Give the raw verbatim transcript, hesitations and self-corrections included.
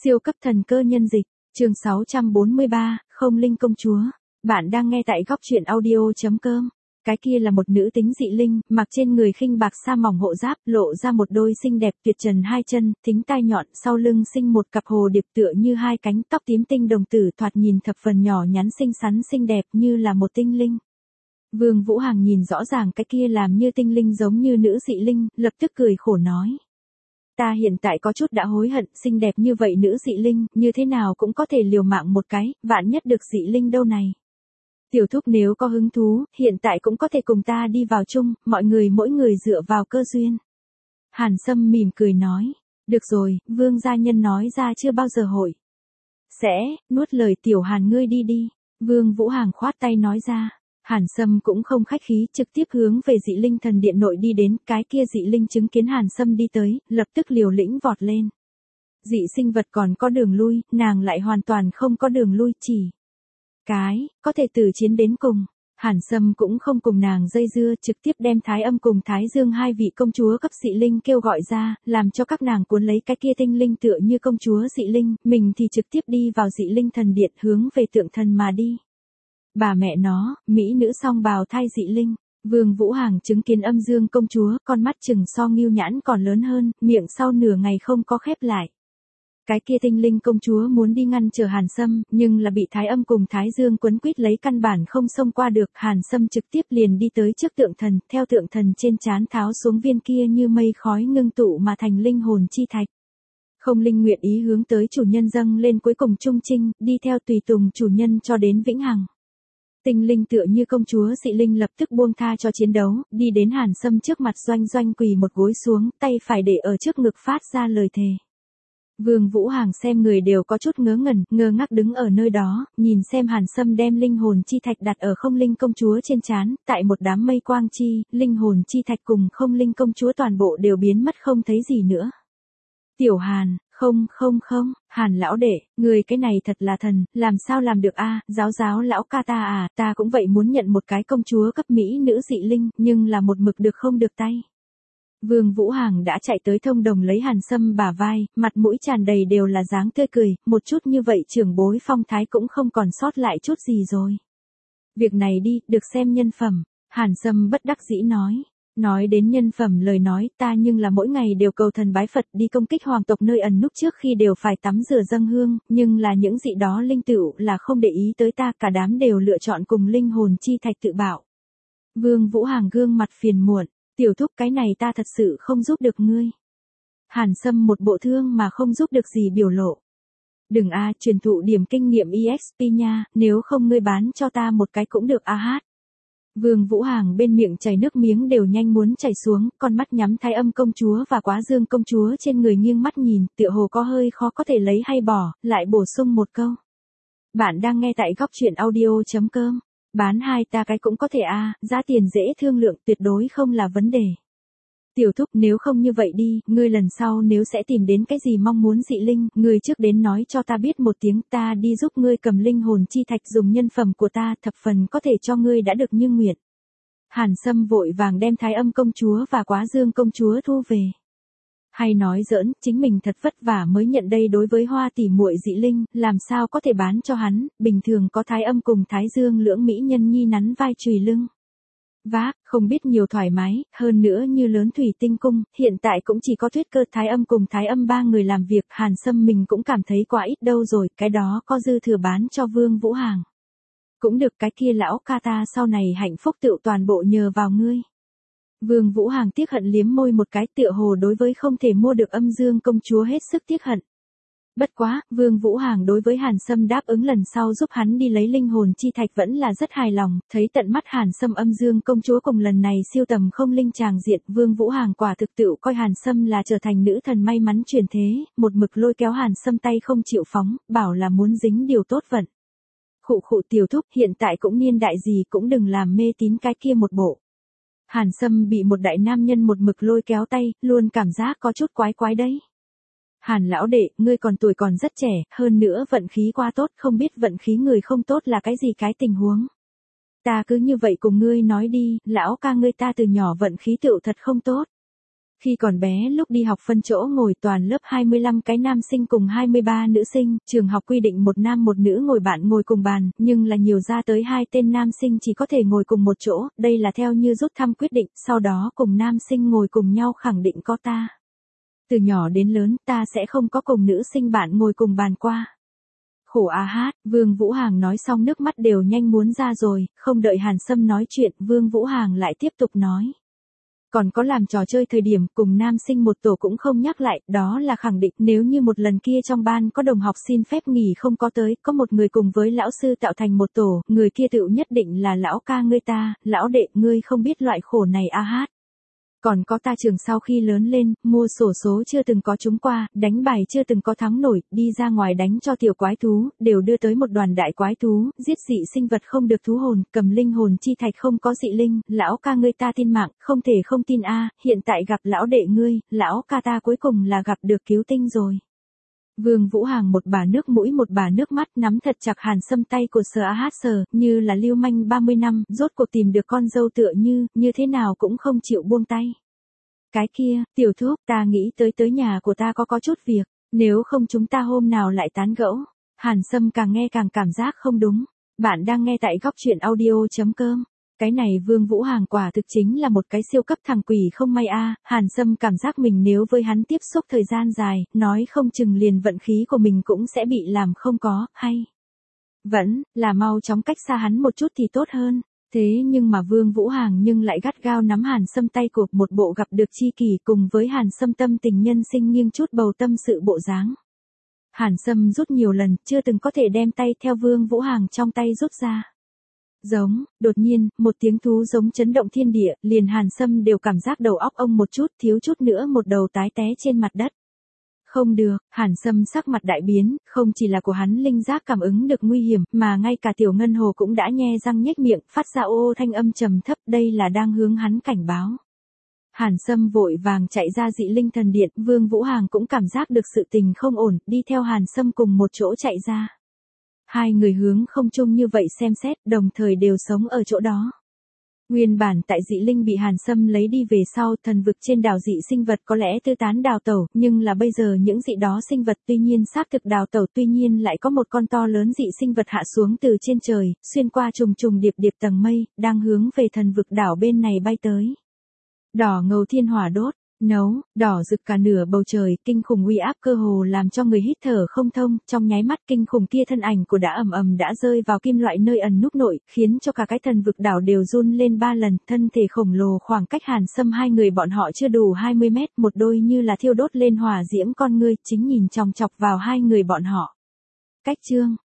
Siêu cấp thần cơ nhân dịch, chương sáu trăm bốn mươi ba, Không Linh công chúa. Bạn đang nghe tại góc truyện audio chấm com. Cái kia là một nữ tính dị linh, mặc trên người khinh bạc sa mỏng hộ giáp, lộ ra một đôi xinh đẹp tuyệt trần hai chân, thính tai nhọn, sau lưng sinh một cặp hồ điệp tựa như hai cánh, tóc tím tinh đồng tử thoạt nhìn thập phần nhỏ nhắn xinh xắn xinh đẹp như là một tinh linh. Vương Vũ Hằng nhìn rõ ràng cái kia làm như tinh linh giống như nữ dị linh, lập tức cười khổ nói. Ta hiện tại có chút đã hối hận, xinh đẹp như vậy nữ dị linh, như thế nào cũng có thể liều mạng một cái, vạn nhất được dị linh đâu này. Tiểu thúc nếu có hứng thú, hiện tại cũng có thể cùng ta đi vào chung, mọi người mỗi người dựa vào cơ duyên. Hàn Sâm mỉm cười nói, được rồi, Vương gia nhân nói ra chưa bao giờ hội. Sẽ, nuốt lời Tiểu Hàn ngươi đi đi, Vương Vũ Hằng khoát tay nói ra. Hàn Sâm cũng không khách khí, trực tiếp hướng về dị linh thần điện nội đi đến, cái kia dị linh chứng kiến Hàn Sâm đi tới, lập tức liều lĩnh vọt lên. Dị sinh vật còn có đường lui, nàng lại hoàn toàn không có đường lui, chỉ cái, có thể từ chiến đến cùng. Hàn Sâm cũng không cùng nàng dây dưa, trực tiếp đem Thái Âm cùng Thái Dương hai vị công chúa cấp dị linh kêu gọi ra, làm cho các nàng cuốn lấy cái kia tinh linh tựa như công chúa dị linh, mình thì trực tiếp đi vào dị linh thần điện hướng về tượng thần mà đi. Bà mẹ nó, mỹ nữ song bào thai dị linh, Vương Vũ Hằng chứng kiến Âm Dương công chúa, con mắt chừng so Ngưu Nhãn còn lớn hơn, miệng sau nửa ngày không có khép lại. Cái kia tinh linh công chúa muốn đi ngăn trở Hàn Sâm, nhưng là bị Thái Âm cùng Thái Dương quấn quýt lấy căn bản không xông qua được, Hàn Sâm trực tiếp liền đi tới trước tượng thần, theo tượng thần trên trán tháo xuống viên kia như mây khói ngưng tụ mà thành linh hồn chi thạch. Không Linh nguyện ý hướng tới chủ nhân dâng lên cuối cùng trung trinh, đi theo tùy tùng chủ nhân cho đến vĩnh hằng. Tinh linh tựa như công chúa dị linh lập tức buông tha cho chiến đấu, đi đến Hàn Sâm trước mặt doanh doanh quỳ một gối xuống, tay phải để ở trước ngực phát ra lời thề. Vương Vũ Hằng xem người đều có chút ngớ ngẩn, ngơ ngác đứng ở nơi đó, nhìn xem Hàn Sâm đem linh hồn chi thạch đặt ở Không Linh công chúa trên trán, tại một đám mây quang chi, linh hồn chi thạch cùng Không Linh công chúa toàn bộ đều biến mất không thấy gì nữa. Tiểu Hàn, không không không, Hàn lão đệ, người cái này thật là thần, làm sao làm được a? Giáo giáo lão ca ta à, ta cũng vậy muốn nhận một cái công chúa cấp mỹ nữ dị linh, nhưng là một mực được không được tay. Vương Vũ Hằng đã chạy tới thông đồng lấy Hàn Sâm bả vai, mặt mũi tràn đầy đều là dáng tươi cười, một chút như vậy trưởng bối phong thái cũng không còn sót lại chút gì rồi. Việc này đi, được xem nhân phẩm, Hàn Sâm bất đắc dĩ nói. Nói đến nhân phẩm lời nói, ta nhưng là mỗi ngày đều cầu thần bái Phật đi công kích hoàng tộc nơi ẩn núp trước khi đều phải tắm rửa dâng hương, nhưng là những dị đó linh tựu là không để ý tới ta, cả đám đều lựa chọn cùng linh hồn chi thạch tự bảo. Vương Vũ Hằng gương mặt phiền muộn, tiểu thúc cái này ta thật sự không giúp được ngươi. Hàn Sâm một bộ thương mà không giúp được gì biểu lộ. Đừng a, truyền thụ điểm kinh nghiệm e ích pê nha, nếu không ngươi bán cho ta một cái cũng được a hát. Vương Vũ Hằng bên miệng chảy nước miếng đều nhanh muốn chảy xuống, con mắt nhắm Thái Âm công chúa và Quá Dương công chúa trên người nghiêng mắt nhìn, tựa hồ có hơi khó có thể lấy hay bỏ, lại bổ sung một câu. Bạn đang nghe tại góc truyện audio chấm com, bán hai ta cái cũng có thể a, à, giá tiền dễ thương lượng, tuyệt đối không là vấn đề. Tiểu thúc, nếu không như vậy đi, ngươi lần sau nếu sẽ tìm đến cái gì mong muốn dị linh, ngươi trước đến nói cho ta biết một tiếng, ta đi giúp ngươi cầm linh hồn chi thạch dùng nhân phẩm của ta, thập phần có thể cho ngươi đã được như nguyện. Hàn Sâm vội vàng đem Thái Âm công chúa và Quá Dương công chúa thu về. Hay nói giỡn, chính mình thật vất vả mới nhận đây đối với Hoa tỷ muội dị linh, làm sao có thể bán cho hắn, bình thường có Thái Âm cùng Thái Dương lưỡng mỹ nhân nhi nắn vai chùy lưng. Vác, không biết nhiều thoải mái, hơn nữa như lớn thủy tinh cung, hiện tại cũng chỉ có Thuyết Cơ Thái Âm cùng Thái Âm ba người làm việc, Hàn Sâm mình cũng cảm thấy quá ít đâu rồi, cái đó có dư thừa bán cho Vương Vũ Hằng. Cũng được, cái kia lão ca ta sau này hạnh phúc tựu toàn bộ nhờ vào ngươi. Vương Vũ Hằng tiếc hận liếm môi một cái, tựa hồ đối với không thể mua được Âm Dương công chúa hết sức tiếc hận. Bất quá, Vương Vũ Hằng đối với Hàn Sâm đáp ứng lần sau giúp hắn đi lấy linh hồn chi thạch vẫn là rất hài lòng, thấy tận mắt Hàn Sâm Âm Dương công chúa cùng lần này siêu tầm không linh tràng diện, Vương Vũ Hằng quả thực tựu coi Hàn Sâm là trở thành nữ thần may mắn truyền thế, một mực lôi kéo Hàn Sâm tay không chịu phóng, bảo là muốn dính điều tốt vận. Khụ khụ tiểu thúc, hiện tại cũng niên đại gì cũng đừng làm mê tín cái kia một bộ. Hàn Sâm bị một đại nam nhân một mực lôi kéo tay, luôn cảm giác có chút quái quái đấy. Hàn lão đệ, ngươi còn tuổi còn rất trẻ, hơn nữa vận khí quá tốt, không biết vận khí người không tốt là cái gì cái tình huống. Ta cứ như vậy cùng ngươi nói đi, lão ca ngươi ta từ nhỏ vận khí tựu thật không tốt. Khi còn bé lúc đi học phân chỗ ngồi toàn lớp hai mươi lăm cái nam sinh cùng hai mươi ba nữ sinh, trường học quy định một nam một nữ ngồi bạn ngồi cùng bàn, nhưng là nhiều ra tới hai tên nam sinh chỉ có thể ngồi cùng một chỗ, đây là theo như rút thăm quyết định, sau đó cùng nam sinh ngồi cùng nhau khẳng định có ta. Từ nhỏ đến lớn ta sẽ không có cùng nữ sinh bạn ngồi cùng bàn qua. Khổ a hát, Vương Vũ Hàng nói xong nước mắt đều nhanh muốn ra rồi, không đợi Hàn Sâm nói chuyện, Vương Vũ Hàng lại tiếp tục nói. Còn có làm trò chơi thời điểm cùng nam sinh một tổ cũng không nhắc lại, đó là khẳng định nếu như một lần kia trong ban có đồng học xin phép nghỉ không có tới, có một người cùng với lão sư tạo thành một tổ, người kia tựu nhất định là lão ca ngươi ta, lão đệ ngươi không biết loại khổ này a hát. Còn có ta trường sau khi lớn lên, mua sổ số chưa từng có trúng qua, đánh bài chưa từng có thắng nổi, đi ra ngoài đánh cho tiểu quái thú, đều đưa tới một đoàn đại quái thú, giết dị sinh vật không được thú hồn, cầm linh hồn chi thạch không có dị linh, lão ca ngươi ta tin mạng, không thể không tin a, hiện tại gặp lão đệ ngươi, lão ca ta cuối cùng là gặp được cứu tinh rồi. Vương Vũ Hàng một bà nước mũi một bà nước mắt nắm thật chặt Hàn Sâm tay của sờ a hát sờ, như là lưu manh ba mươi năm, rốt cuộc tìm được con dâu tựa như, như thế nào cũng không chịu buông tay. Cái kia, tiểu thúc, ta nghĩ tới tới nhà của ta có có chút việc, nếu không chúng ta hôm nào lại tán gẫu. Hàn Sâm càng nghe càng cảm giác không đúng. Bạn đang nghe tại góc truyện audio.com. Cái này Vương Vũ Hàng quả thực chính là một cái siêu cấp thằng quỷ không may a. Hàn Sâm cảm giác mình nếu với hắn tiếp xúc thời gian dài, nói không chừng liền vận khí của mình cũng sẽ bị làm không có, hay. Vẫn, là mau chóng cách xa hắn một chút thì tốt hơn. Thế nhưng mà Vương Vũ Hàng nhưng lại gắt gao nắm Hàn Sâm tay cụp một bộ gặp được chi kỷ cùng với Hàn Sâm tâm tình nhân sinh nghiêng chút bầu tâm sự bộ dáng. Hàn Sâm rút nhiều lần, chưa từng có thể đem tay theo Vương Vũ Hàng trong tay rút ra. Giống, đột nhiên, một tiếng thú giống chấn động thiên địa, liền Hàn Sâm đều cảm giác đầu óc ông một chút, thiếu chút nữa một đầu tái té trên mặt đất. Không được, Hàn Sâm sắc mặt đại biến, không chỉ là của hắn linh giác cảm ứng được nguy hiểm, mà ngay cả Tiểu Ngân Hồ cũng đã nhe răng nhếch miệng, phát ra ô ô thanh âm trầm thấp, đây là đang hướng hắn cảnh báo. Hàn Sâm vội vàng chạy ra dị linh thần điện, Vương Vũ Hàng cũng cảm giác được sự tình không ổn, đi theo Hàn Sâm cùng một chỗ chạy ra. Hai người hướng không chung như vậy xem xét, đồng thời đều sống ở chỗ đó. Nguyên bản tại dị linh bị Hàn Sâm lấy đi về sau, thần vực trên đảo dị sinh vật có lẽ tư tán đào tẩu, nhưng là bây giờ những dị đó sinh vật tuy nhiên xác thực đào tẩu, tuy nhiên lại có một con to lớn dị sinh vật hạ xuống từ trên trời, xuyên qua trùng trùng điệp điệp tầng mây, đang hướng về thần vực đảo bên này bay tới. Đỏ ngầu thiên hỏa đốt, nấu, đỏ rực cả nửa bầu trời, kinh khủng uy áp cơ hồ làm cho người hít thở không thông, trong nháy mắt kinh khủng kia thân ảnh của đã ầm ầm đã rơi vào kim loại nơi ẩn núp nội, khiến cho cả cái thần vực đảo đều run lên ba lần, thân thể khổng lồ khoảng cách Hàn Sâm hai người bọn họ chưa đủ hai mươi mét, một đôi như là thiêu đốt lên hỏa diễm con ngươi, chính nhìn chòng chọc vào hai người bọn họ. Cách chương